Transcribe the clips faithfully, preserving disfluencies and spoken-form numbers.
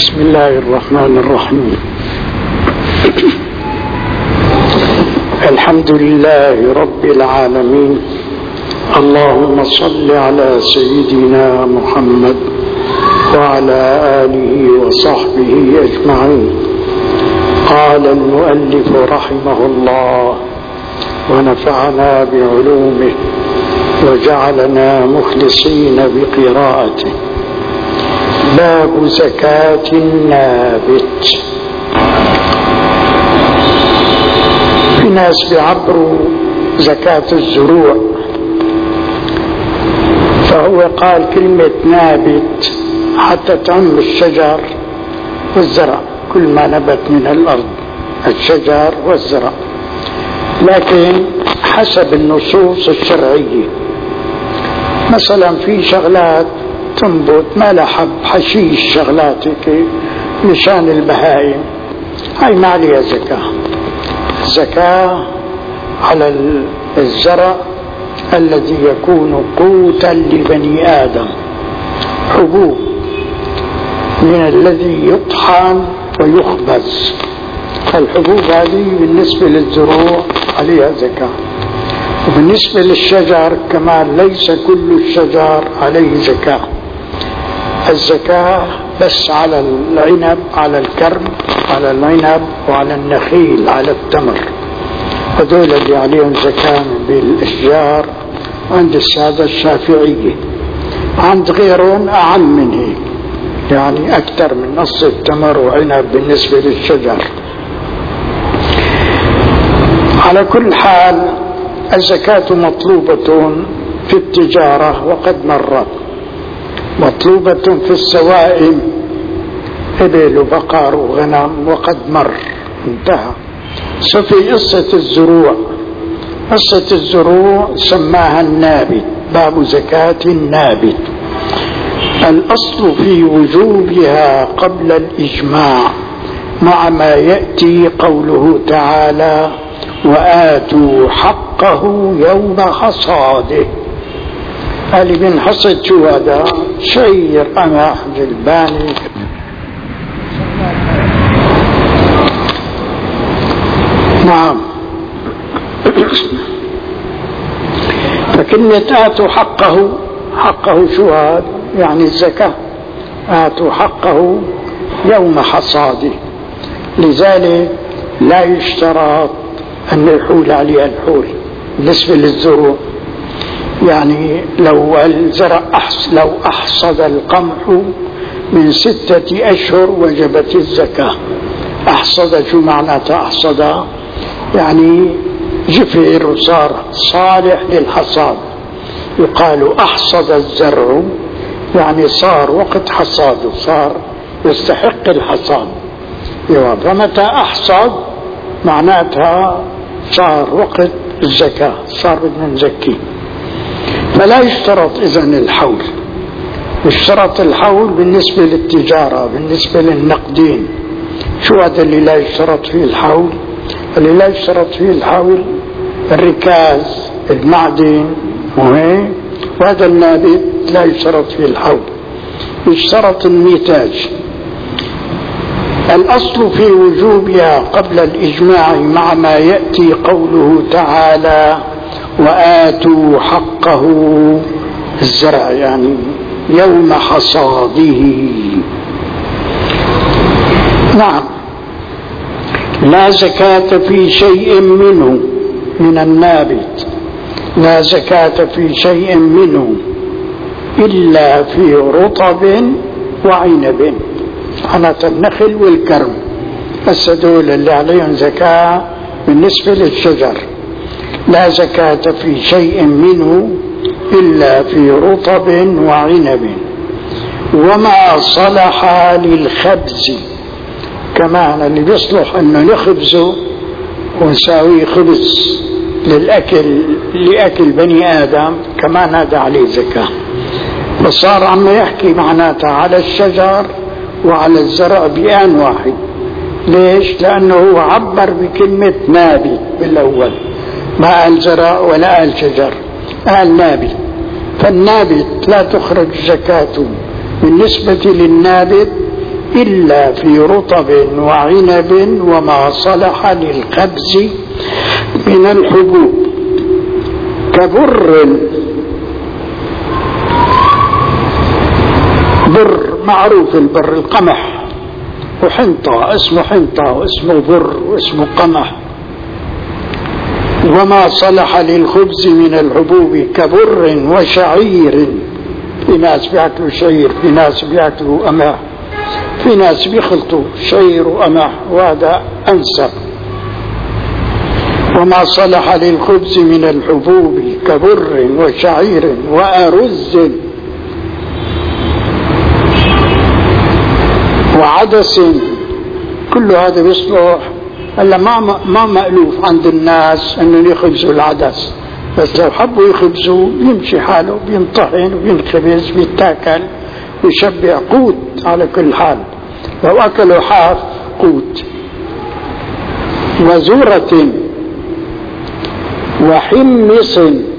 بسم الله الرحمن الرحيم. الحمد لله رب العالمين. اللهم صل على سيدنا محمد وعلى آله وصحبه أجمعين. قال المؤلف رحمه الله ونفعنا بعلومه وجعلنا مخلصين بقراءته. باب زكاة النابت. في ناس بيعبروا زكاة الزروع، فهو قال كلمة نابت حتى تعم الشجر والزرع، كل ما نبت من الأرض الشجر والزرع، لكن حسب النصوص الشرعية. مثلا في شغلات تنبت ما لها حب، حشيش شغلات هيك مشان البهائم، هاي ما عليها زكاة. الزكاة على الزرع الذي يكون قوتا لبني آدم، حبوب من الذي يطحن ويخبز. الحبوب هذه بالنسبة للزروع عليها زكاة. وبالنسبة للشجر كمان ليس كل الشجر عليه زكاة. الزكاة بس على العنب، على الكرم، على العنب وعلى النخيل، على التمر، هذول اللي عليهم زكاة بالأشجار عند السادة الشافعية. عند غيرهم أعم من هيك، يعني أكثر من نص التمر وعنب بالنسبة للشجر. على كل حال الزكاة مطلوبة في التجارة وقد مرت، مطلوبة في السوائم، إبل وبقر وغنم وقد مر انتهى. صفي قصة الزروع. قصة الزروع سماها النابت، باب زكاة النابت. الأصل في وجوبها قبل الإجماع مع ما يأتي قوله تعالى وآتوا حقه يوم حصاده. اللي بنحصد شو هذا؟ شير، قمح، جلباني. نعم. فكلمة آتوا حقه، حقه شو هذا؟ يعني الزكاة. آتوا حقه يوم حصاده، لذلك لا يشترط أن يحول عليه الحول بالنسبة للزروع. يعني لو الزرع أحص لو أحصد القمح من ستة أشهر وجبت الزكاة. أحصد شو معناته أحصد؟ يعني جفر وصار صالح للحصاد. يقال أحصد الزرع يعني صار وقت حصاده، صار يستحق الحصاد. فمتى أحصد معناتها صار وقت الزكاة، صار بدنا نزكيه. فلا يشترط إذن الحول. يشترط الحول بالنسبة للتجارة، بالنسبة للنقدين. شو هذا اللي لا يشترط فيه الحول؟ اللي لا يشترط فيه الحول الركاز، المعدن، وهي وهذا النابت لا يشترط فيه الحول، يشترط النتاج. الأصل في وجوبها قبل الإجماع مع ما يأتي قوله تعالى وآتوا حقه الزرع، يعني يوم حصاده. نعم. لا زكاة في شيء منه من النابت، لا زكاة في شيء منه إلا في رطب وعنب، حنة النخل والكرم، بس دول اللي عليهم زكاة بالنسبة للشجر. لا زكاة في شيء منه إلا في رطب وعنب وما صلح للخبز. كمان اللي بيصلح انه نخبزه ونساويه خبز للأكل، لأكل بني آدم، كمان هذا عليه زكاة. فصار عم يحكي معناتها على الشجر وعلى الزرع بآن واحد. ليش؟ لأنه هو عبر بكلمة نابت بالأول، ما قال زرع ولا قال شجر، قال نابت. فالنابت لا تخرج زكاته بالنسبة للنابت إلا في رطب وعنب وما صلح للخبز من الحبوب كبر. بر معروف، البر القمح، وحنطة اسمه حنطة واسمه بر واسمه قمح. وما صلح للخبز من الحبوب كبر وشعير. في ناس بياكلوا شعير، في ناس بياكلوا قمح، في ناس بيخلطوا شعير وقمح، وهذا أنسب. وما صلح للخبز من الحبوب كبر وشعير وأرز وعدس. كل هذا بيصلح. هلا ما ما مألوف عند الناس انه يخبزوا العدس، بس لو حبوا يخبزوا يمشي حاله، بينطحن وينخبز بيتاكل ويشبع قوت على كل حال. لو اكلوا حاف قوت. وزورة وحمص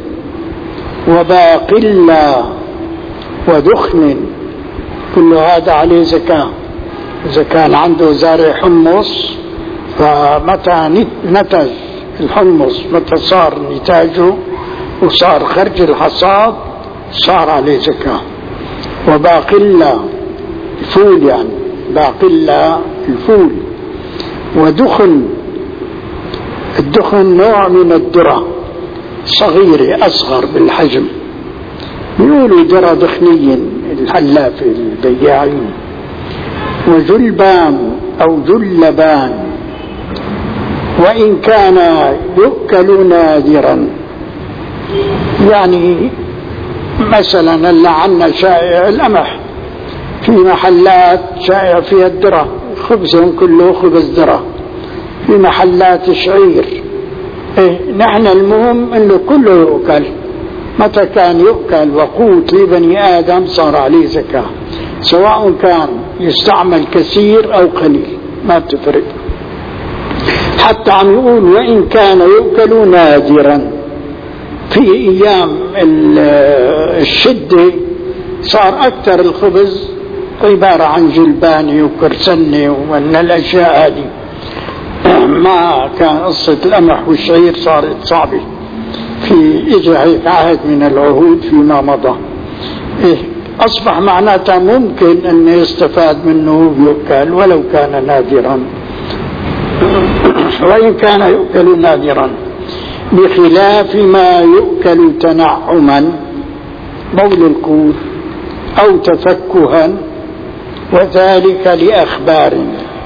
وباقلة ودخن، كل هذا عليه زكاة. إذا كان عنده زارع حمص، فمتى نتج الحمص، متى صار نتاجه وصار خرج الحصاد، صار عليه زكاة. وباقلة الفول، يعني باقلة الفول. ودخن، الدخن نوع من الذرة صغيرة أصغر بالحجم، يقولوا ذرة دخنية الحلافة البياعين. وجلبان أو جلبان، وإن كان يؤكل نادرا. يعني مثلا اللي عنا شائع القمح، في محلات شائع فيها الذرة، خبزهم كله خبز ذرة. في محلات شعير. إيه نحن المهم انه كله يؤكل. متى كان يؤكل وقوت لبني آدم صار عليه زكاة، سواء كان يستعمل كثير أو قليل ما بتفرق. حتى عم يقول وإن كان يؤكل نادرا. في أيام الشدة صار أكثر الخبز عبارة عن جلباني وكرسني ومن الأشياء هذه. ما كان قصة القمح والشعير صارت صعبة. في إجا هيك عهد من العهود فيما مضى، إيه أصبح معناتها ممكن أن يستفاد منه يؤكل ولو كان نادرا. وإن كان يؤكل نادرا، بخلاف ما يؤكل تنعما بول الكوث أو تفكها، وذلك لأخبار.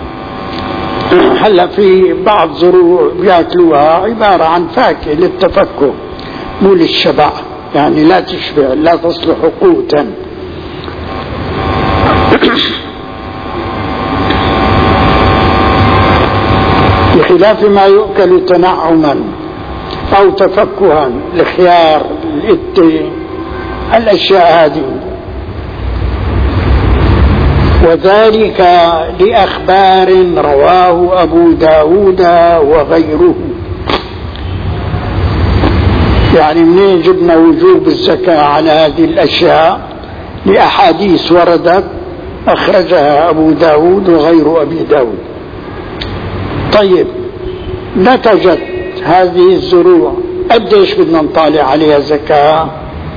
هلا في بعض زروع بياكلوها عبارة عن فاكهة للتفكه مو للشبع، يعني لا تشبع، لا تصلح قوتا. بخلاف ما يؤكل تنعما أو تفكها، الخيار، الإتي، الأشياء هذه. وذلك لأخبار رواه أبو داود وغيره. يعني منين جبنا وجوب الزكاة على هذه الأشياء؟ لأحاديث وردت أخرجها أبو داود وغير أبي داود. طيب، نتجت هذه الزروع قديش بدنا نطالع عليها زكاة؟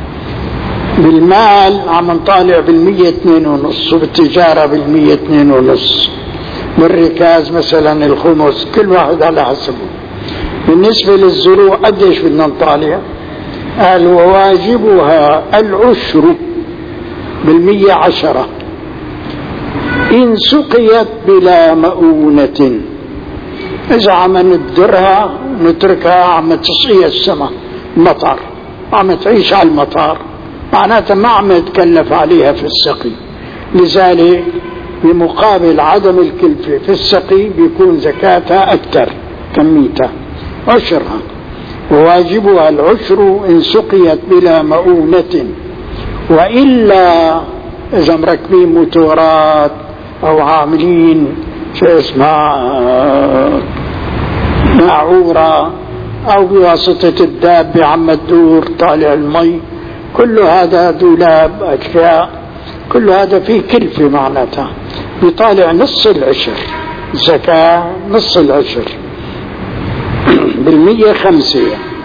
بالمال عم نطالع بالمية اثنين ونص، وبالتجارة بالمية اثنين ونص، بالركاز مثلا الخمس، كل واحد على حسبه. بالنسبة للزروع قديش بدنا نطالع؟ قال وواجبها العشر بالمية عشرة إن سقيت بلا مؤونة. إذا عم ندرها نتركها عم تسقي السماء مطر، عم تعيش على المطر، معناتها ما عم يتكلف عليها في السقي. لذلك بمقابل عدم الكلفة في السقي بيكون زكاتها أكثر، كميتها عشرها. وواجبها العشر إن سقيت بلا مؤونة، وإلا إذا مركبين موتورات أو عاملين شو اسمها معورة أو بواسطة الدابة عم تدور طالع المي، كل هذا دولاب أشياء، كل هذا فيه كلفة معناتها. يطالع نص العشر، زكاة نص العشر بالمية خمسة.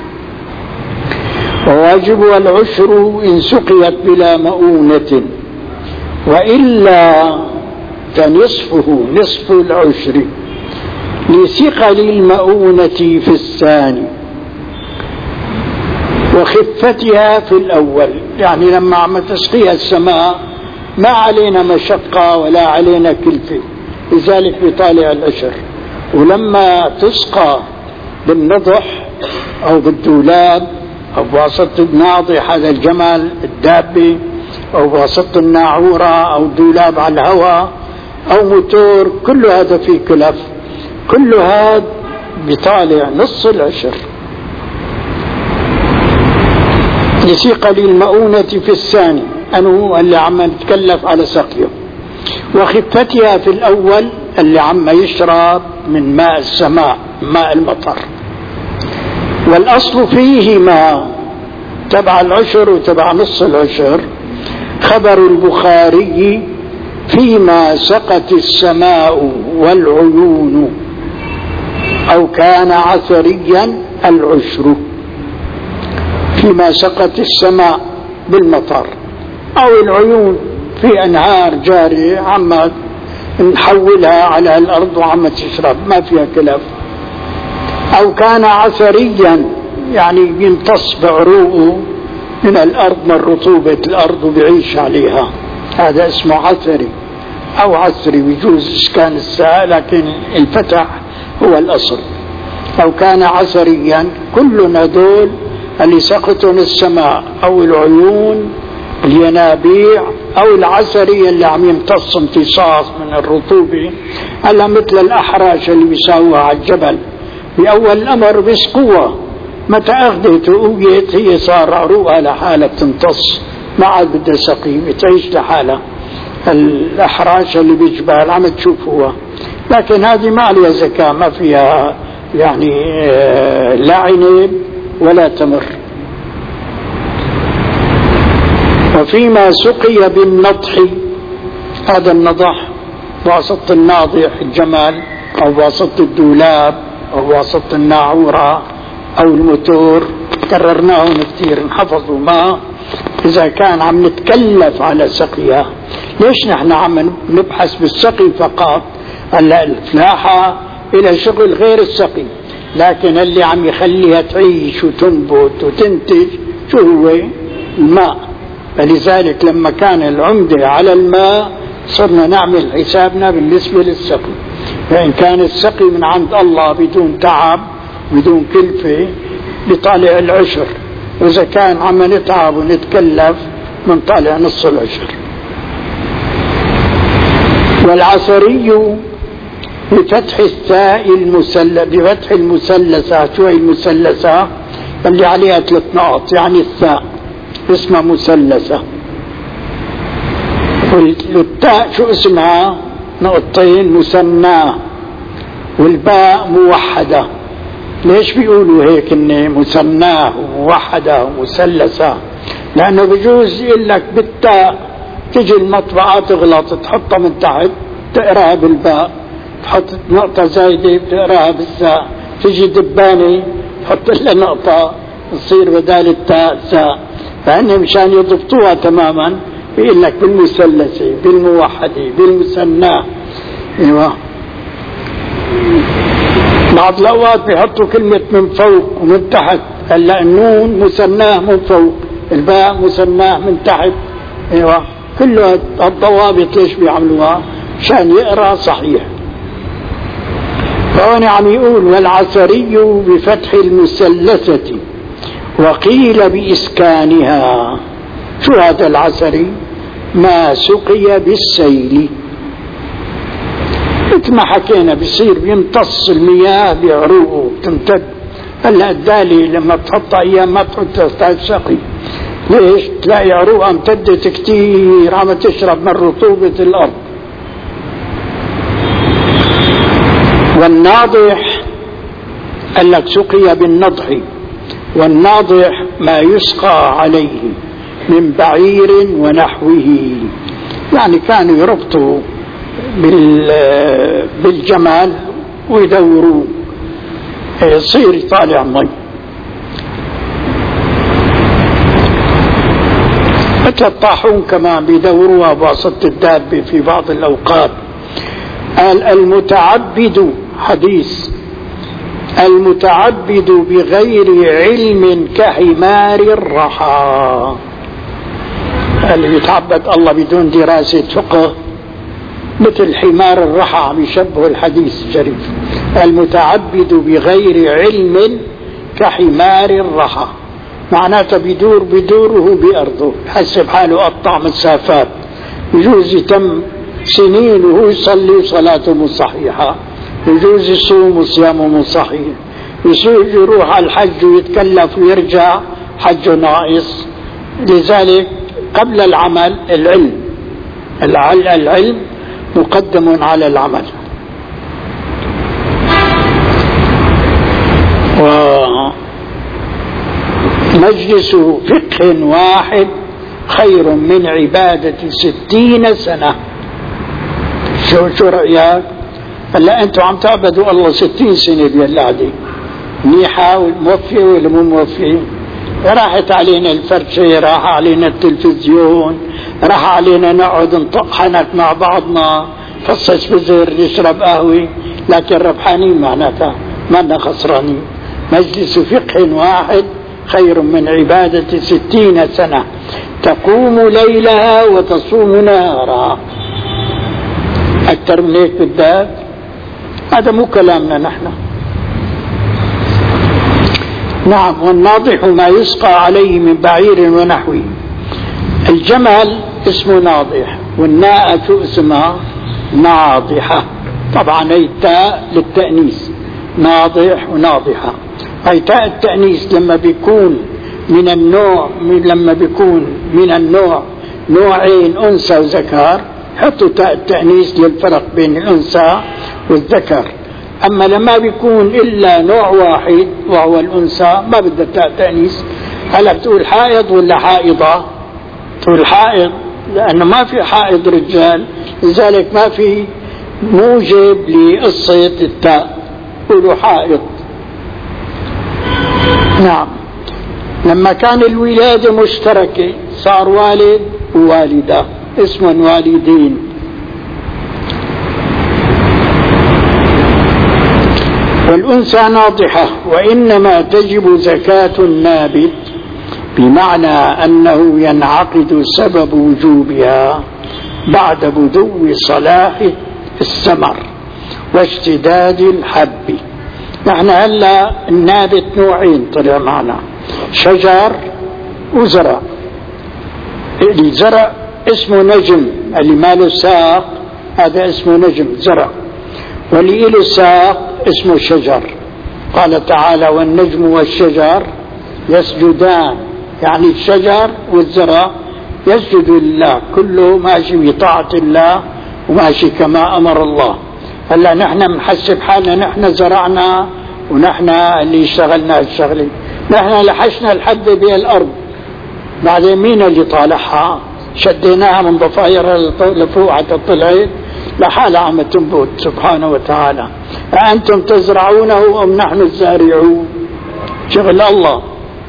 وواجبها العشر إن سقيت بلا مؤونة، وإلا فنصفه نصف العشر لثقل المؤونة في الثاني وخفتها في الأول. يعني لما عم تسقيها السماء ما علينا مشقة ولا علينا كلفة، لذلك بيطالع العشر. ولما تسقى بالنضح أو بالدولاب أو بواسطة الناضح هذا الجمل الدابة، أو بواسطة الناعورة أو دولاب على الهواء أو موتور، كل هذا فيه كلف، كل هذا بيطالع نص العشر لثقل المؤونة في الثاني، أنه اللي عم نتكلف على سقيه، وخفتها في الأول اللي عم يشرب من ماء السماء ماء المطر. والأصل فيهما تبع العشر وتبع نص العشر خبر البخاري فيما سقت السماء والعيون أو كان عثريا العشر، فيما سقت السماء بالمطر أو العيون في أنهار جارية عم نحولها على الأرض وعم تشرب ما فيها كلف. أو كان عثريا يعني يمتص بعروقه من الأرض من رطوبة الأرض وبيعيش عليها، هذا اسمه عثري أو عثري، بيجوز إسكان الساء لكن الفتح هو الأصل. أو كان عثريا كل هذول اللي سقطون السماء أو العيون الينابيع أو العثري اللي عم يمتص امتصاص من الرطوبة، هلا مثل الأحراش اللي بيساووها على الجبل بأول الأمر بسقوها، متى أخذت وقويت هي صار عروقها لحالة تمتص، ما عاد بدها سقي بتعيش لحالها. الأحراش اللي بالجبال عم تشوفوها، لكن هذه ما عليها زكاة، ما فيها يعني لا عنب ولا تمر. وفيما سقي بالنضح، هذا النضح واسطة الناضح الجمال أو واسطة الدولاب أو واسطة الناعورة أو الموتور، كررناهم كثير نحفظوا ما إذا كان عم نتكلف على سقيها. ليش نحن عم نبحث بالسقي فقط؟ هلا الفلاحة إلى شغل غير السقي، لكن اللي عم يخليها تعيش وتنبت وتنتج شو هو؟ الماء. فلذلك لما كان العمدة على الماء صرنا نعمل حسابنا بالنسبة للسقي. فإن كان السقي من عند الله بدون تعب بدون كلفة بطالع العشر، وإذا كان عم نتعب ونتكلف من طالع نص العشر. والعثري بفتح الثاء المثلث، بفتح المثلثة، شو هي المثلثة؟ اللي عليها ثلاث نقط، يعني الثاء اسمها مثلثة. والتاء شو اسمها؟ نقطتين مثناه، والباء موحدة. ليش بيقولوا هيك إن مثناه وموحدة ومثلثة؟ لأنه بجوز يقول لك بالتاء تجي المطبعة تغلط تحطها من تحت تقراها بالباء، تحط نقطة زايدة بتقراها بالثاء، تجي دبانة تحط لها نقطة تصير بدال التاء ثاء. فإن مشان يضبطوها تماما بيقول لك بالمثلثة بالموحدة بالمثناه. ايوه بعض الأوقات بيحطوا كلمة من فوق ومن تحت، هلا النون مثناه من فوق، الباء مثناه من تحت. ايوه كل الضوابط ليش بيعملوها؟ مشان يقرأ صحيح. فهنا عم يقول والعثري بفتح المثلثة وقيل بإسكانها. شو هذا العثري؟ ما سقي بالسيل، مثل ما حكينا بصير بيمتص المياه بعروقه تمتد. هلا الدالي لما بتحطها ايام ما بتحطها تحت سقي، ليش؟ تلاقي عروقها امتدت كتير عم تشرب من رطوبة الأرض. والناضح قال لك سقي بالنضح، والناضح ما يسقى عليه من بعير ونحوه، يعني كانوا يربطوا بالجمال ويدوروا يصير يطالع مي. مثل الطاحون كمان بيدوروها بواسطة الدابة في بعض الأوقات. قال المتعبد حديث المتعبد بغير علم كحمار الرحى. اللي يتعبد الله بدون دراسة فقه مثل حمار الرحى، عم يشبه الحديث الشريف. المتعبد بغير علم كحمار الرحى، معناته بيدور بدوره بأرضه، حسب حاله قطع مسافات، يجوز يتم سنين وهو يصلي صلاته مو صحيحة، يجوز يصوم وصيامه مو صحيح، يجوز يروح على الحج ويتكلف ويرجع حجه ناقص. لذلك قبل العمل العلم، العلم مقدم على العمل. ومجلس فقه واحد خير من عبادة ستين سنة. شو شو رأيك؟ هلا انتوا عم تعبدوا الله ستين سنة بالقعدة، منيحة وموفية ولا مو موفية؟ راحت علينا الفرشة، راح علينا التلفزيون، راح علينا نقعد نطق حنك مع بعضنا، فصص بزر، نشرب قهوة، لكن ربحانين معناتها ما خسرانين. مجلس فقه واحد خير من عبادة ستين سنة تقوم ليلها وتصوم نهارها. أكثر من هيك بدك؟ هذا مو كلامنا نحن. نعم. والناضح ما يسقى عليه من بعير ونحوه. الجمل اسمه ناضح، والناقة اسمها ناضحة. طبعا هي التاء للتأنيث، ناضح وناضحة. هي تاء التأنيث لما بيكون من النوع من لما بيكون من النوع نوعين أنثى وذكر، حطوا تاء التأنيث للفرق بين الأنثى والذكر. أما لما بيكون إلا نوع واحد وهو الأنثى ما بدها تاء تأنيث. هلا بتقول حائض ولا حائضة؟ تقول حائض لأنه ما في حائض رجال، لذلك ما في موجب لقصة التاء، قولوا حائض. نعم. لما كان الولادة مشتركة صار والد ووالدة، اسمهم والدين. والأنثى ناضحة. وإنما تجب زكاة النابت، بمعنى أنه ينعقد سبب وجوبها بعد بدو صلاح الثمر واشتداد الحب. نحن هلا النابت نوعين طلع معنا، شجر وزرع. الزرع اسمه نجم، اللي ماله ساق هذا اسمه نجم زرع، واللي له ساق اسمه شجر. قال تعالى والنجم والشجر يسجدان، يعني الشجر والزرع يسجد لله، كله ماشي بطاعة الله وماشي كما أمر الله. هلا نحن بنحسب حالنا نحن زرعنا ونحن اللي اشتغلنا الشغلة، نحن لحشنا الحبة بالأرض، بعدين مين اللي طالعها؟ شديناها من ضفايرها لفوق حتى طلعت لحالها عم تنبت سبحانه وتعالى. أأنتم تزرعونه أم نحن الزارعون؟ شغل الله.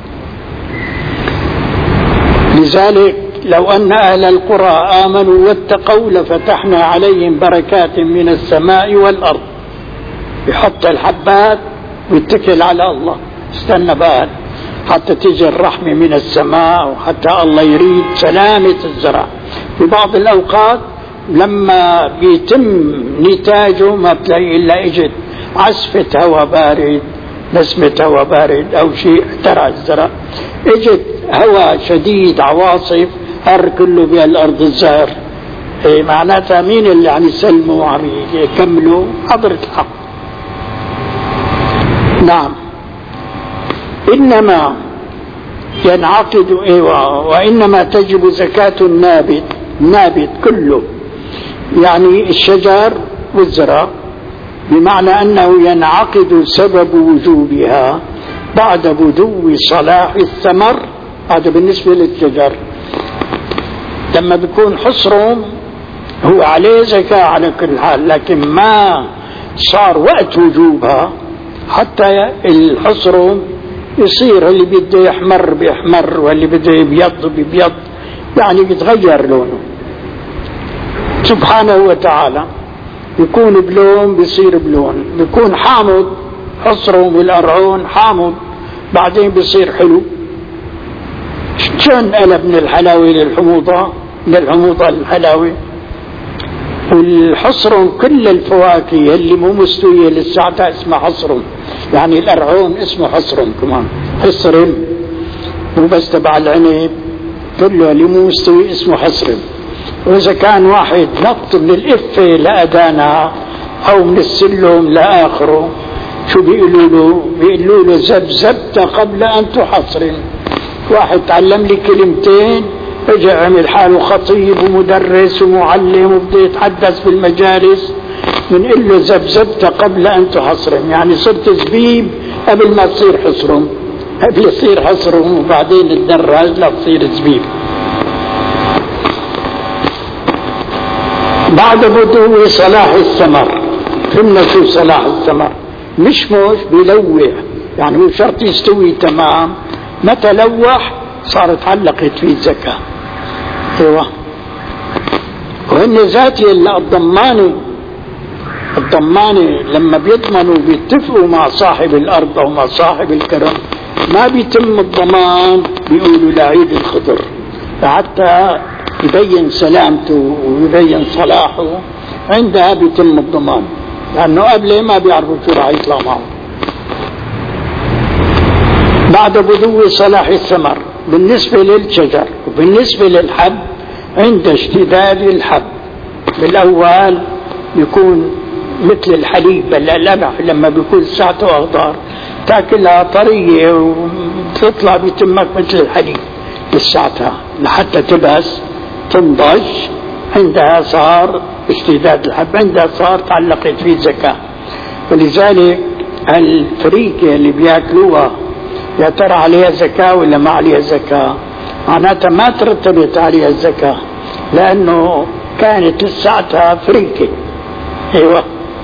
لذلك لو أن أهل القرى آمنوا واتقوا لفتحنا عليهم بركات من السماء والأرض. يحط الحبات ويتكل على الله، استنى بقى حتى تيجي الرحمة من السماء، وحتى الله يريد سلامة الزرع. في بعض الأوقات لما بيتم نتاجه ما بتلاقي إلا إجت عصفة هواء بارد، نسمة هواء بارد أو شيء احترق الزرع، إجت هواء شديد عواصف هر كله بالأرض الزهر. إيه معناتها مين اللي عم يسلموا وعم يكملوا؟ حضرة الحق. نعم. إنما ينعقد إيوه وإنما تجب زكاة النابت، النابت كله يعني الشجر والزرع، بمعنى أنه ينعقد سبب وجوبها بعد بدو صلاح الثمر. هذا بالنسبة للشجر، لما بيكون حصرهم هو عليه زكاة على كل حال، لكن ما صار وقت وجوبها حتى الحصر يصير اللي بده يحمر بيحمر واللي بده يبيض بيبيض، يعني بيتغير لونه سبحانه وتعالى. يكون بلون بيصير بلون، بيكون حامض حصرهم والأرعون حامض بعدين بيصير حلو. شلون قلب من الحلاوة للحموضة، من الحموضة للحلاوة. والحصرهم كل الفواكه اللي مو مستوية لساعتها اسمها حصرهم، يعني الأرعون اسمه حصرهم كمان، حصرهم مو بس تبع العنب، كله اللي مو مستوي اسمه حصرهم. وإذا كان واحد نط من الإفة لأدانها أو من السلم لآخره شو بيقولوا له؟ بيقولوا له زبزبت قبل أن تحصرم. واحد تعلم لي كلمتين اجى عمل حاله خطيب ومدرس ومعلم وبده يتحدث في المجالس، بنقول له زبزبت قبل أن تحصرم، يعني صرت زبيب قبل ما تصير حصرم، قبل يصير حصرم وبعدين الدراج لا تصير زبيب. بعد بدو صلاح الثمر، فهمنا شو صلاح الثمر؟ مش مش بيلوح، يعني مو شرط يستوي تمام، متى لوح صارت علقت فيه الزكاة. ايوه، وهن ذاتي اللي الضماني الضماني لما بيضمنوا بيتفقوا مع صاحب الارض او مع صاحب الكرم ما بيتم الضمان، بيقولوا لعيد الخضر حتى يبين سلامته ويبين صلاحه، عندها بيتم الضمان، لأنه قبله ما بيعرفوا شو راح يطلع معه. بعد بدو صلاح الثمر بالنسبة للشجر وبالنسبة للحب عند اشتداد الحب، بالأول يكون مثل الحليب اللبع لما بيكون ساعته أخضر تاكلها طرية وتطلع بتمك مثل الحليب لساعتها لحتى تبس تنضج، عندها صار اشتداد الحب، عندها صار تعلقت فيه زكاة. ولذلك الفريكة اللي بياكلوها يا ترى عليها زكاة ولا ما عليها زكاة؟ معناتها ما ترتبط عليها الزكاة لأنه كانت لساعتها فريكة. ايوه.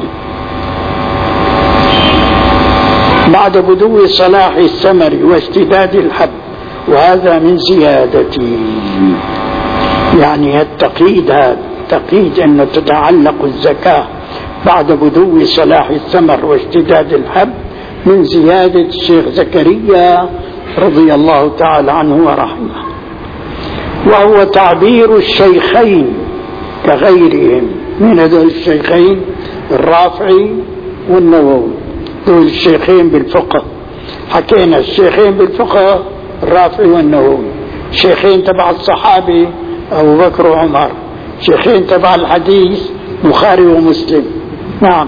بعد بدو صلاح الثمر واشتداد الحب، وهذا من زيادته، يعني التقييد هذا تقييد أن تتعلق الزكاة بعد بدو صلاح الثمر واشتداد الحب من زيادة الشيخ زكريا رضي الله تعالى عنه ورحمه، وهو تعبير الشيخين كغيرهم. من هذول الشيخين؟ الرافعي والنووي، دول الشيخين بالفقه. حكينا الشيخين بالفقه الرافعي والنووي، الشيخين تبع الصحابي أبو بكر وعمر، شيخين تبع الحديث بخاري ومسلم. نعم.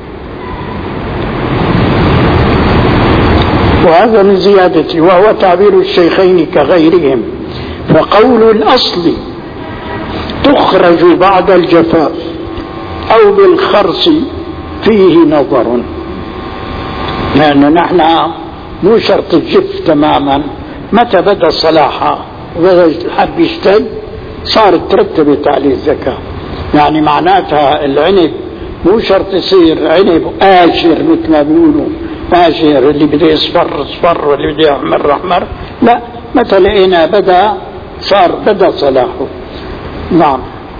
وهذا من زيادته، وهو تعبير الشيخين كغيرهم. فقول الأصل تخرج بعد الجفاف أو بالخرص فيه نظر، لأنه نحن مو شرط الجف تماما، متى بدأ صلاحها وبدأ الحب يشتد صارت ترتبت عليه الزكاة. يعني معناتها العنب مو شرط يصير عنب آشر مثل ما بيقولوا، آشر اللي بده يصفر صفر واللي بده يحمر أحمر، لا، متى لقينا بدأ صار بدأ صلاحه. نعم.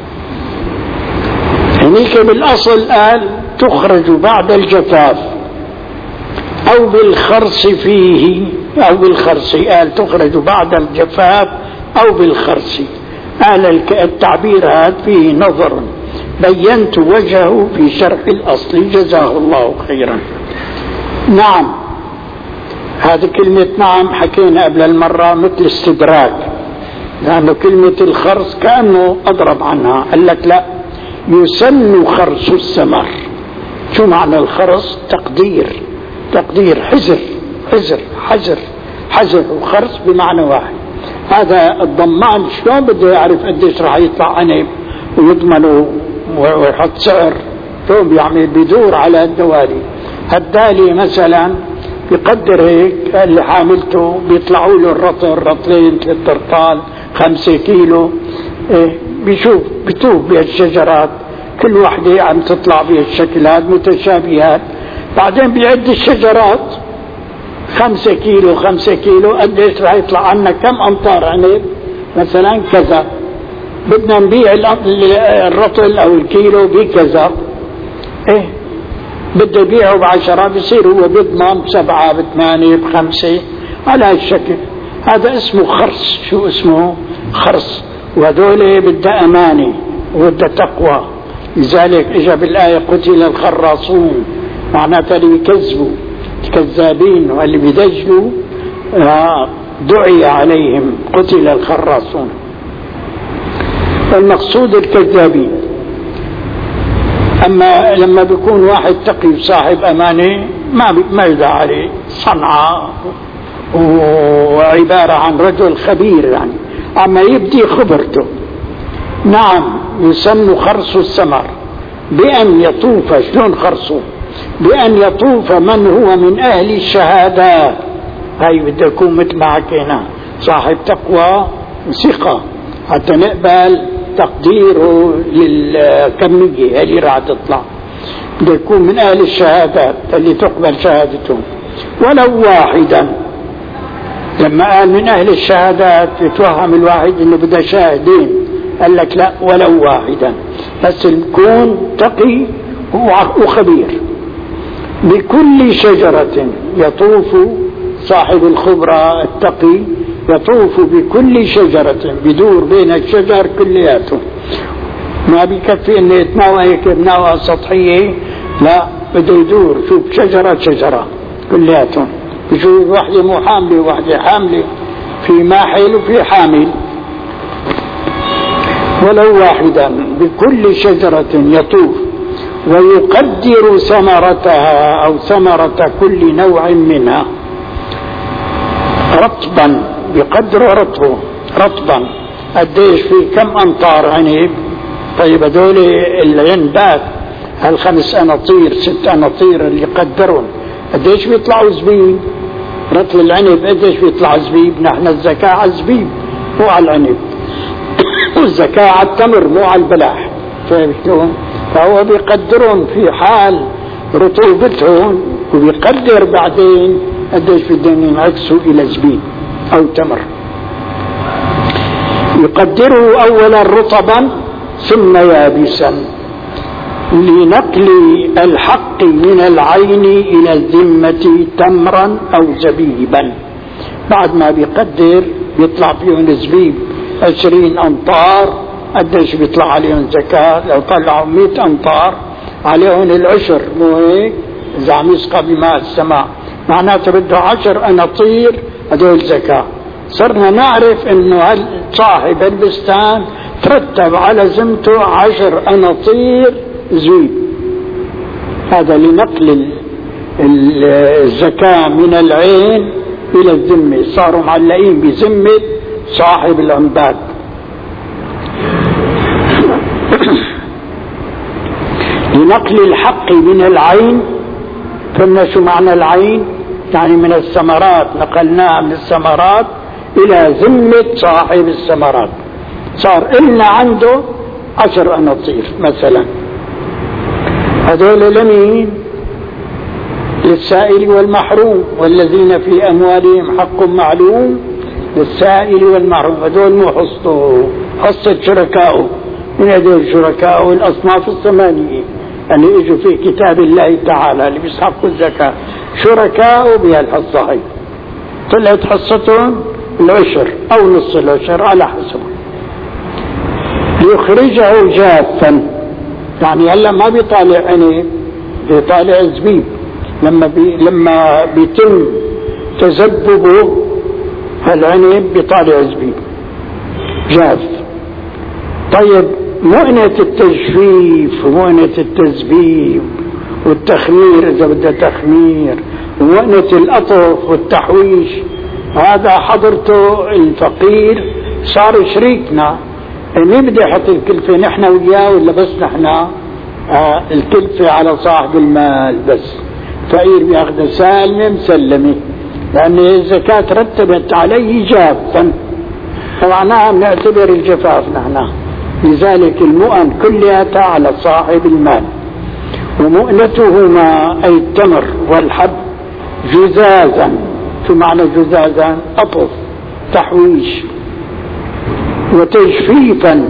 هنيك بالأصل قال تخرج بعد الجفاف أو بالخرص فيه، أو بالخرص، قال تخرج بعد الجفاف أو بالخرص. قال التعبير هذا فيه نظر، بينت وجهه في شرح الأصل جزاه الله خيرا. نعم، هذه كلمة نعم حكينا قبل المرة مثل استدراك، لأنه كلمة الخرص كأنه أضرب عنها، قال لك لا، يسن خرص الثمر. شو معنى الخرص؟ تقدير، تقدير، حزر حزر حزر حزر وخرص بمعنى واحد. هذا الضمان شلون بده يعرف قديش راح يطلع عنب ويضمنه ويحط سعر؟ شلون بيعمل؟ بيدور على الدوالي. هالدالي مثلا بيقدر هيك اللي حاملته بيطلعوا له الرطل رطلين ثلاث رطال خمسة كيلو، إيه بيشوف بتوب بهالشجرات كل وحدة عم تطلع بهالشكلات متشابهات، بعدين بيعد الشجرات خمسة كيلو خمسة كيلو قديش راح يطلع عنا كم أمطار عنب مثلا كذا، بدنا نبيع الرطل أو الكيلو بكذا، إيه بده يبيعه بعشرة بصير هو بيضمن بسبعة بثمانية بخمسة على هالشكل. هذا اسمه خرص. شو اسمه؟ خرص. وهذول بدها أمانة وبدها تقوى، لذلك اجى بالآية قتل الخراصون، معناتها اللي بيكذبوا الكذابين واللي بيدجلوا دعي عليهم قتل الخراصون. المقصود الكذابين. أما لما بيكون واحد تقي صاحب أمانة ما ما يدعى عليه صنعة وعبارة عن رجل خبير، يعني أما يبدي خبرته. نعم يسمى خرص الثمر بأن يطوف. شلون خرصه؟ بأن يطوف من هو من أهل الشهادات. هاي بده يكون مثل ما حكينا صاحب تقوى ثقة حتى نقبل تقديره للكمية اللي راح تطلع، بده يكون من أهل الشهادات اللي تقبل شهادته ولو واحدا. لما قال من أهل الشهادات يتوهم الواحد إنه بده شاهدين، قال لك لا ولو واحدا، بس يكون تقي وخبير. بكل شجرة يطوف صاحب الخبرة التقي، يطوف بكل شجرة بدور بين الشجر كلياته. ما بيكفي انه يتناوى هيك بناوى سطحية، لا بده يدور شوف شجرة شجرة كلياتهم، بشوف واحدة مو حاملة وواحدة حاملة، في ماحل وفي حامل. ولو واحدا بكل شجرة يطوف ويقدر ثمرتها أو ثمرة كل نوع منها رطبا، بقدر رطبه رطبا قديش في كم أمطار عنب. طيب هذول العنبات هالخمس أناطير ست أناطير اللي قدرون قديش بيطلعوا زبيب؟ رطل العنب قديش بيطلع زبيب؟ نحن الزكاة على الزبيب مو على العنب، والزكاة على التمر مو على البلح. فاهم شلون؟ فهو بيقدرون في حال رطوبتهم وبيقدر بعدين قديش بدهم ينعكسوا إلى زبيب أو تمر. يقدره أولا رطبا ثم يابسا لنقل الحق من العين إلى الذمة تمرا أو زبيبا. بعد ما بيقدر بيطلع فيهم زبيب عشرين أمطار قديش بيطلع عليهم زكاة؟ لو طلعوا مئة أمطار عليهم العشر، مو هيك؟ إذا عم يسقى بماء السماء معناته بده عشر أناطير هدول زكاة. صرنا نعرف إنه صاحب البستان ترتب على ذمته عشر أناطير زبيب. هذا لنقل الزكاة من العين إلى الذمة، صاروا معلقين بذمة صاحب العنبات. لنقل الحق من العين. فهمنا شو معنى العين؟ يعني من الثمرات، نقلناها من الثمرات إلى ذمة صاحب الثمرات. صار إلنا عنده عشر أناطير مثلا، هذول لمين؟ للسائل والمحروم، والذين في أموالهم حق معلوم للسائل والمحروم. هذول مو حصته، حصة شركائه. من هذول شركائه؟ الأصناف الثمانية اللي اجوا في كتاب الله تعالى اللي بيستحقوا الزكاة، شركائه بهالحصة هي. طلعت حصتهم العشر أو نص العشر على حسب. ليخرجه جافا، يعني هلا ما بيطالع عنب، بيطالع زبيب. لما بي لما بيتم تذبذبه هالعنب بيطالع زبيب جاف. طيب مؤنة التجفيف ومؤنة التزبيب والتخمير إذا بدها تخمير، ومؤنة الأطف والتحويش، هذا حضرته الفقير صار شريكنا. مين بده يحط الكلفة؟ نحن وياه ولا بس نحن؟ آه الكلفة على صاحب المال بس. فقير بياخذ سالمة مسلمة، لأن الزكاة ترتبت عليه جافا، طبعا نعم نعتبر الجفاف نحن لذلك المؤن كلها على صاحب المال. ومؤنتهما أي التمر والحب جزازا، في معنى جزازا أطف تحويش، وتجفيفا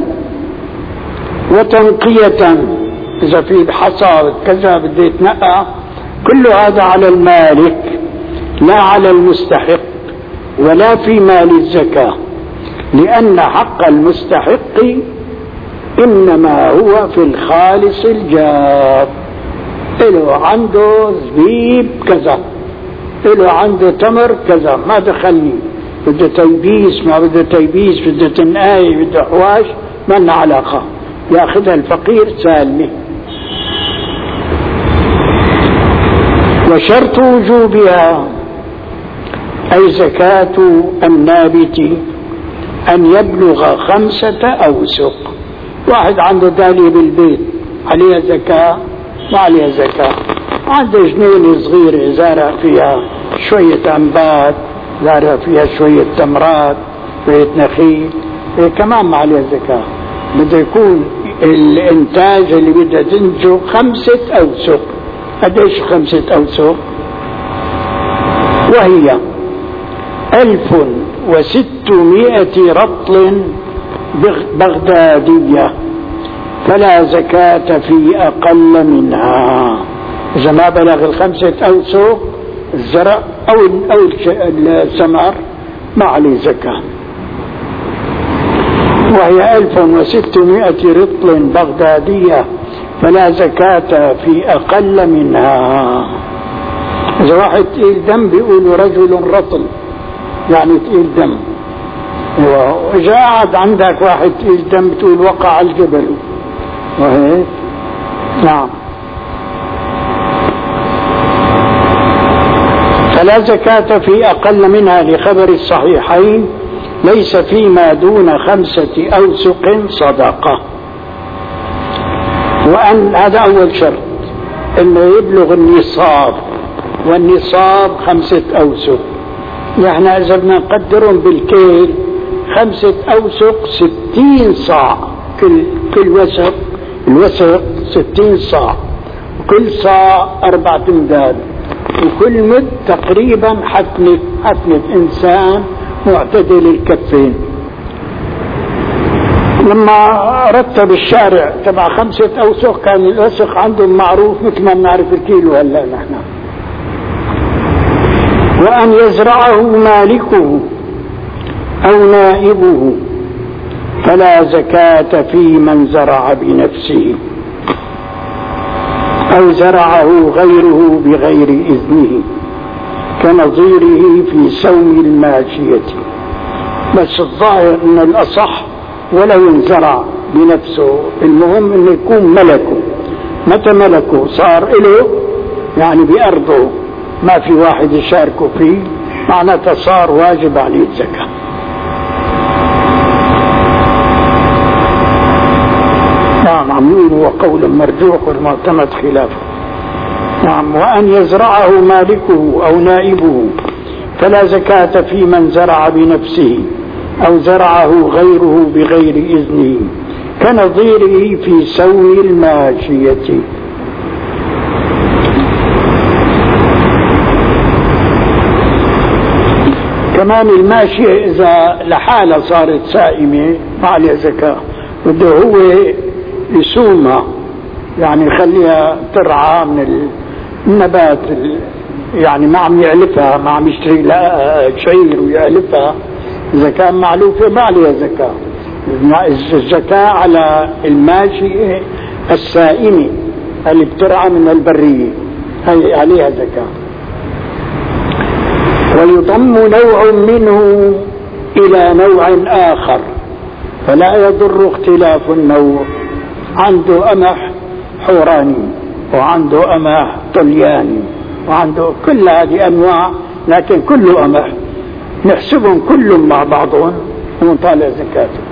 وتنقية، إذا في حصى كذا بده يتنقى، كل هذا على المالك لا على المستحق ولا في مال الزكاة، لأن حق المستحق إنما هو في الخالص الجاب. إله عنده زبيب كذا، إله عنده تمر كذا، ما دخلني، بده تيبيس ما بده تيبيس، بده تنقاي بده حواش، ما لنا علاقة، ياخذها الفقير سالمة. وشرط وجوبها أي زكاة النابت أن يبلغ خمسة أوسق. واحد عنده دالية بالبيت عليها زكاة؟ ما عليها زكاة. عنده جنينة صغيرة زارع فيها شوية أنبات، زارع فيها شوية تمرات، شوية نخيل، إيه كمان ما عليها زكاة. بده يكون الإنتاج اللي بدها تنتجه خمسة أوسق. قديش خمسة أوسق؟ وهي ألف وستمائة رطل بغدادية، فلا زكاة في أقل منها. إذا ما بلغ الخمسة أوسق الزرع أو أو الثمر ما عليه زكاة. وهي ألف وستمائة رطل بغدادية فلا زكاة في أقل منها. إذا واحد تقيل دم بيقولوا رجل رطل، يعني تقيل دم. وإذا قعد عندك واحد تقيل دم بتقول وقع الجبل، وهيك نعم. فلا زكاة في أقل منها لخبر الصحيحين ليس فيما دون خمسة أوسق صدقة. وأن هذا أول شرط، أنه يبلغ النصاب، والنصاب خمسة أوسق. نحن إذا بدنا نقدرهم بالكيل خمسة أوسق ستين صاع، كل كل وسق الوسق ستين صاع، وكل صاع أربعة أمداد، وكل مد تقريبا حتمة حتمة إنسان معتدل الكفين. لما رتب الشارع تبع خمسة أوسق كان الوسق عندهم معروف مثل ما بنعرف الكيلو هلا نحن. وأن يزرعه مالكه أو نائبه فلا زكاة في من زرع بنفسه أو زرعه غيره بغير إذنه، كنظيره في سوم الماشية. بس الظاهر أن الأصح ولو انزرع بنفسه، المهم أنه يكون ملكه. متى ملكه صار إله يعني بأرضه ما في واحد يشاركه فيه، معناته صار واجب عليه الزكاة. نعم عم يقول هو قول مرجوح والمعتمد خلافه. نعم. وأن يزرعه مالكه أو نائبه فلا زكاة في من زرع بنفسه أو زرعه غيره بغير إذنه، كنظيره في سوم الماشية. كمان الماشية إذا لحالة صارت سائمة ما عليها زكاة، بده هو يسومها، يعني يخليها ترعى من النبات، يعني ما عم يعلفها، ما عم يشتري لها شعير ويعلفها. إذا كان معلوفة ما عليها زكاة. الزكاة على الماشية السائمة اللي بترعى من البرية، هي عليها زكاة. ويضم نوع منه إلى نوع آخر فلا يضر اختلاف النوع. عنده قمح حوراني وعنده قمح طلياني وعنده كل هذه أنواع، لكن كله قمح، نحسبهم كلهم مع بعضهم ونطالع زكاته.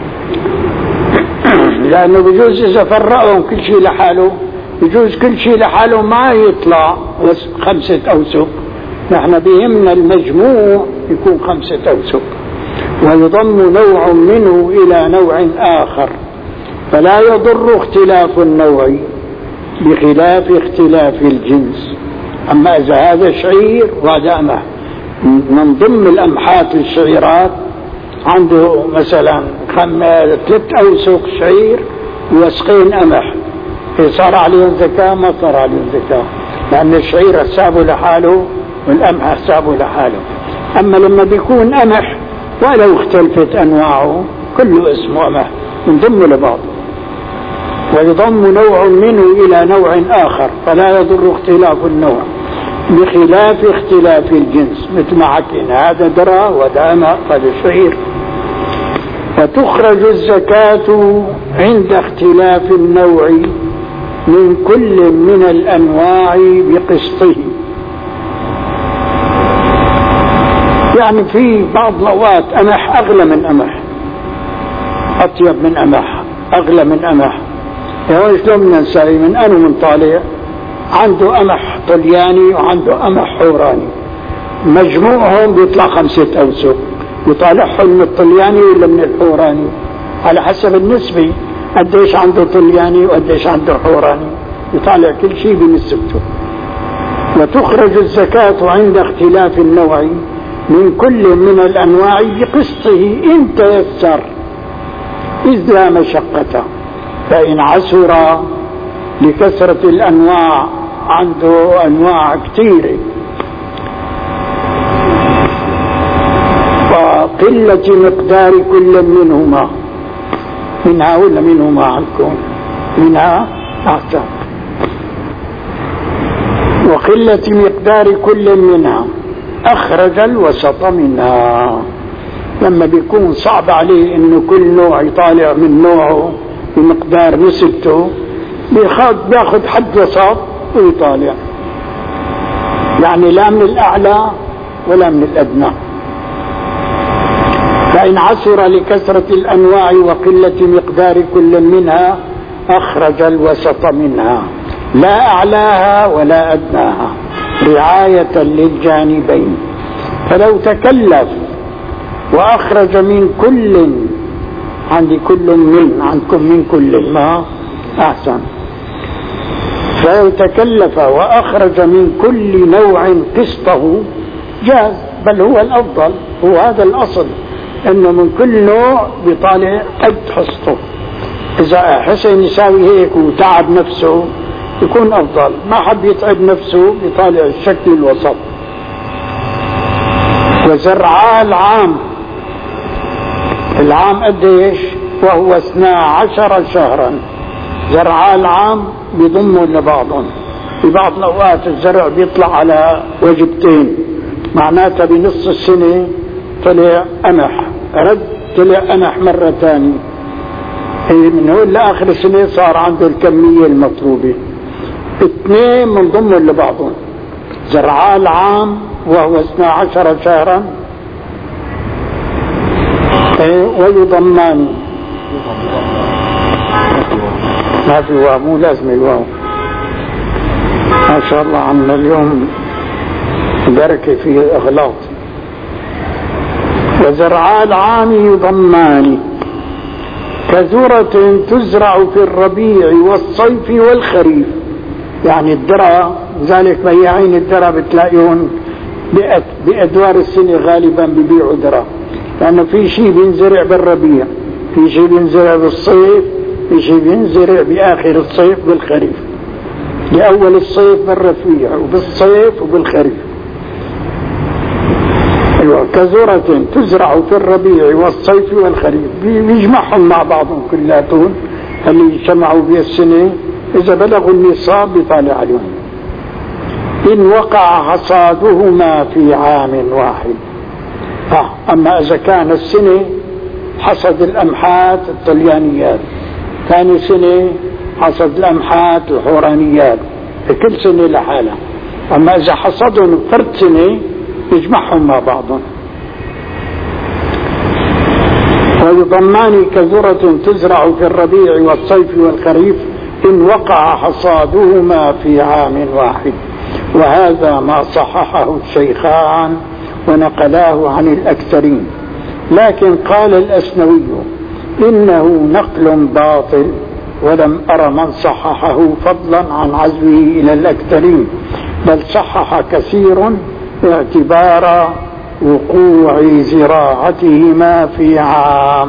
لأنه بجوز إذا فرقهم كل شيء لحاله، بجوز كل شيء لحاله ما يطلع بس خمسة أوسق. نحن بهمنا المجموع يكون خمسة أوسق. ويضم نوع منه إلى نوع آخر فلا يضر اختلاف النوع بخلاف اختلاف الجنس. أما إذا هذا شعير وهذا قمح، من ضمن الأمحات الشعيرات عنده مثلا ثلاث أوسق شعير ووسقين قمح، صار عليهم زكاة ما صار عليهم زكاة، لأن الشعير حسابه لحاله والقمح حسابه لحاله. أما لما بيكون قمح ولو اختلفت أنواعه كله اسمه قمح من ضمن لبعض، ويضم نوع منه إلى نوع آخر، فلا يضر اختلاف النوع بخلاف اختلاف الجنس. مثل ما حكينا هذا درا وهذا قمح هذا شعير. وتخرج الزكاة عند اختلاف النوع من كل من الأنواع بقسطه. يعني في بعض الأوقات قمح أغلى من قمح، أطيب من قمح، أغلى من قمح. يعني شلون بدنا نساوي؟ من أنه من طالع عنده قمح طلياني وعنده قمح حوراني، مجموعهم بيطلع خمسة أوسق، يطالعهم من الطلياني ولا من الحوراني على حسب النسبة، قديش عنده طلياني وقديش عنده حوراني، يطالع كل شيء بنسبته. وتخرج الزكاة عند اختلاف النوع من كل من الأنواع بقسطه إن تيسر إذ لا مشقة. فإن عسر لكثرة الأنواع، عنده أنواع كثيرة وقلة مقدار كل منهما، منها ولا منهما عنكم؟ منها أحسن. وقلة مقدار كل منها أخرج الوسط منها. لما بيكون صعب عليه إنه كل نوع يطالع من نوعه بمقدار نسبته، بياخذ حد وسط ويطالع، يعني لا من الأعلى ولا من الأدنى. فإن عسر لكثرة الأنواع وقلة مقدار كل منها أخرج الوسط منها، لا أعلاها ولا أدناها، رعاية للجانبين. فلو تكلف وأخرج من كل، عندي كل من، عندكم من كل ما أحسن، فلو تكلف وأخرج من كل نوع قسطه جاز، بل هو الأفضل، هو هذا الأصل، إنه من كل نوع بيطالع قد حصته. إذا حسن يساوي هيك وتعب نفسه يكون أفضل، ما حب يتعب نفسه يطالع الشكل الوسط. وزرعاء العام، العام قديش؟ وهو اثنا عشر شهرا. زرعاء العام بيضموا لبعضهم، في بعض الأوقات الزرع بيطلع على وجبتين، معناتها بنص السنة طلع قمح، رد طلع قمح مرة ثانية، من هون لآخر السنة صار عنده الكمية المطلوبة. اثنين من ضمن لبعضهم، زرعاء العام وهو اثنا عشر شهرا ويضمان، ما في واو، مو لازم الواو. ما شاء الله عنا اليوم بركة فيه أغلاط. وزرعاء العام يضمان كذرة تزرع في الربيع والصيف والخريف. يعني الذرة، ذلك بياعين الذرة بتلاقيهم بأدوار السنة غالبا ببيعوا ذرة، لأنه في شيء بينزرع بالربيع، في شيء بينزرع بالصيف، في شيء بينزرع بآخر الصيف بالخريف، لأول الصيف بالربيع وبالصيف وبالخريف. أيوة، كذرة تزرع في الربيع والصيف والخريف، بيجمعهم مع بعضهم كلاتهم اللي جمعوا بها السنة، إذا بلغوا النصاب بيطالع عليهم. إن وقع حصادهما في عام واحد. آه. أما إذا كان السنة حصد الأمحات الطليانيات، ثاني سنة حصد الأمحات الحورانيات، في كل سنة لحالها. أما إذا حصدهم فرد سنة يجمعهم مع بعضهم. ويضمان كذرة تزرع في الربيع والصيف والخريف إن وقع حصادهما في عام واحد. وهذا ما صححه الشيخان ونقلاه عن الأكثرين. لكن قال الأسنوي إنه نقل باطل، ولم أر من صححه فضلا عن عزوه إلى الأكثرين، بل صحح كثير اعتبار وقوع زراعتهما في عام.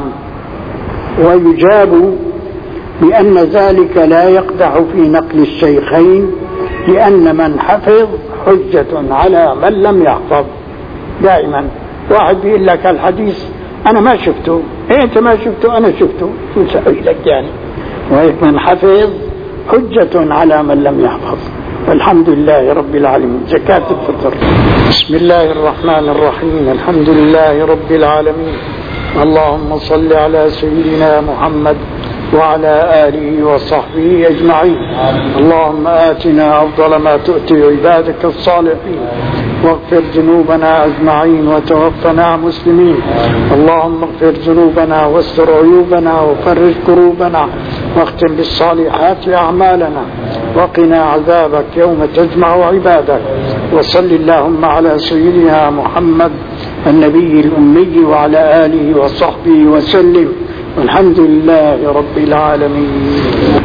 ويجاب بأن ذلك لا يقدح في نقل الشيخين، لأن من حفظ حجة على من لم يحفظ. دائما واحد بيقول لك الحديث أنا ما شفته، إيه أنت ما شفته؟ أنا شفته، شو سأقول لك يعني؟ ومن حفظ حجة على من لم يحفظ. والحمد لله رب العالمين. زكاة الفطر. بسم الله الرحمن الرحيم. الحمد لله رب العالمين. اللهم صل على سيدنا محمد وعلى آله وصحبه أجمعين. اللهم آتنا أفضل ما تؤتي عبادك الصالحين، واغفر ذنوبنا أجمعين وتوفنا مسلمين. اللهم اغفر ذنوبنا واستر عيوبنا وفرج كروبنا، واختم بالصالحات أعمالنا، وقنا عذابك يوم تجمع عبادك. وصل اللهم على سيدنا محمد النبي الأمي وعلى آله وصحبه وسلم، والحمد لله رب العالمين.